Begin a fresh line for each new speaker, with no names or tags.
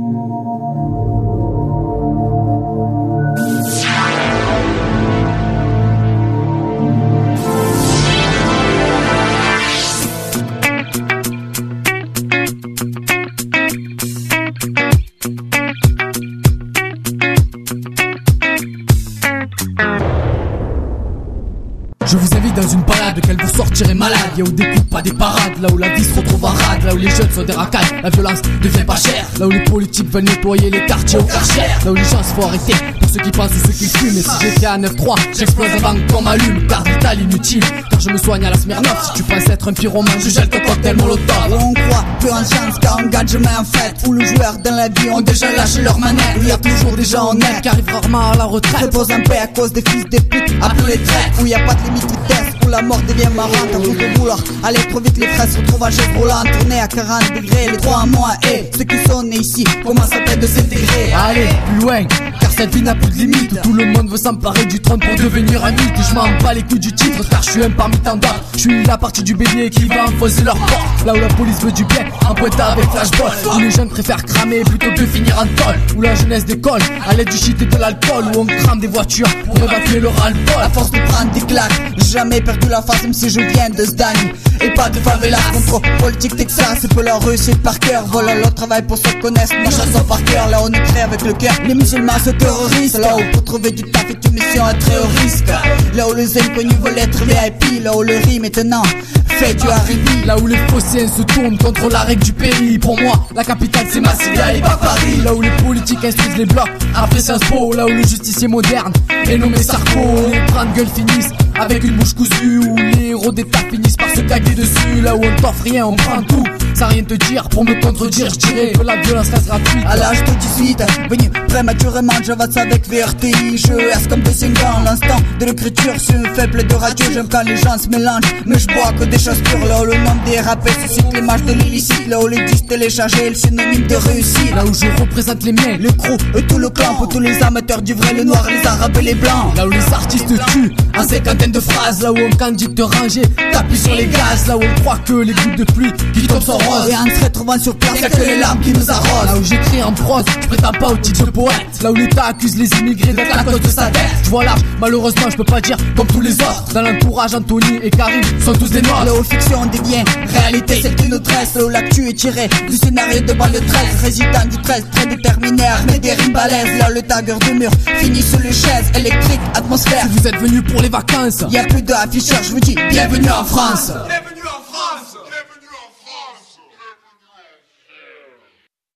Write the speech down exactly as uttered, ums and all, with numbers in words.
Je vous invite dans une balade, qu'elle vous sortirait malade. Y'a où des coups, pas des parades, là où la vie se retrouve en rade, là où les jeunes sont des racailles, la violence devient pas chère, là où les politiques veulent nettoyer les quartiers au karcher, là où les gens se font arrêter pour ceux qui pensent ou ceux qui fument. Et si j'étais à neuf trois, j'explose avant qu'on m'allume. Perte vitale inutile, car je me soigne à la Smirnoff. Si tu penses être un pyromane, je gèle ton cocktail molotov.
Où on croit plus en chance car on gagne jamais en fait, où le joueur dans la vie ont déjà lâché leur manette, où y a toujours des gens honnêtes
qui arrivent rarement à la retraite,
repose en paix à cause des fils des putes appelés les traites, où y a pas de limite vitesse, où la mort devient marrante. À vous de vouloir aller trop vite, les fraises se retrouvent à chaise roulant, tourner à quarante degrés, les trois mois. Et ceux qui sont nés ici commencent à peine de s'intégrer.
Allez, plus loin, car cette vie n'a plus de limite, où tout le monde veut s'emparer du trône pour devenir un mythe. Je m'en bats les couilles du titre, car je suis un parmi tant d'autres. Je suis la partie du bélier qui va enfoncer leur porte, là où la police veut du bien, en pointant avec flashball, où les jeunes préfèrent cramer plutôt que finir en tôle, où la jeunesse décolle à l'aide du shit et de l'alcool, où on crame des voitures pour évacuer le ras-le-bol.
À force de prendre des claques, j'ai jamais perdu la face même si je viens de Sdani et pas de favela. Contrôle politique Texas, c'est peu la réussite par cœur. Voilà l'autre travail pour ceux qui connaissent ma chanson par cœur. Là on écrit avec le cœur, les musulmans se terrorisent. Là où pour trouver du taf est une mission à très haut risque. Là où les inconnus veulent être V I P, là où le riz maintenant fait du Haribi.
Là où les phocéens se tournent contre la règle du pays. Pour moi, la capitale c'est Massilia et pas Paris. Là où les politiques instruisent les blocs après Sciences Po. Là où le justicier moderne est nommé Sarko. Les grandes gueules finissent avec une bouche cousue, où les héros d'état finissent par se caguer dessus. Là où on t'offre rien, on prend tout sans rien te dire. Pour me contredire, je dirais que la violence reste gratuite.
À l'âge de dix-huit, venu prématurément, j'avance avec V R T I. Je reste comme de cinq ans, l'instant de l'écriture, je suis un faible de radio. J'aime quand les gens se mélangent, mais je bois que des choses pures. Là où le nom des rappeurs suscite l'image de l'illicite, là où les disques téléchargés est le synonyme de réussite.
Là où je représente les miens,
le crew et tout le clan, pour tous les amateurs du vrai, les noirs, les arabes et les blancs.
Là où les artistes tuent en cinquantaine de phrases, là où on quand dit de te ranger, t'appuies sur les gaz, là où on croit que les gouttes de pluie qui tombent sont roses,
et en se retrouvant sur place, y'a que les larmes qui nous arrosent.
Là où j'écris en prose, je prétends pas au titre de poète, là où l'État accuse les immigrés d'être la cause de sa dette. Je vois là, malheureusement je peux pas dire comme tous les autres. Dans l'entourage, Anthony et Karim sont tous des noirs.
Là où fiction devient réalité, c'est une autresse, là où l'actu est tiré du scénario de banlieue treize. Résident du treize, très déterminé, armé des rimes balèzes. Là le tagger de mur finit sur les chaises électriques, atmosphère.
Si vous êtes venus pour les vacances,
y'a plus d'afficheurs, je vous dis bienvenue en France.
Bienvenue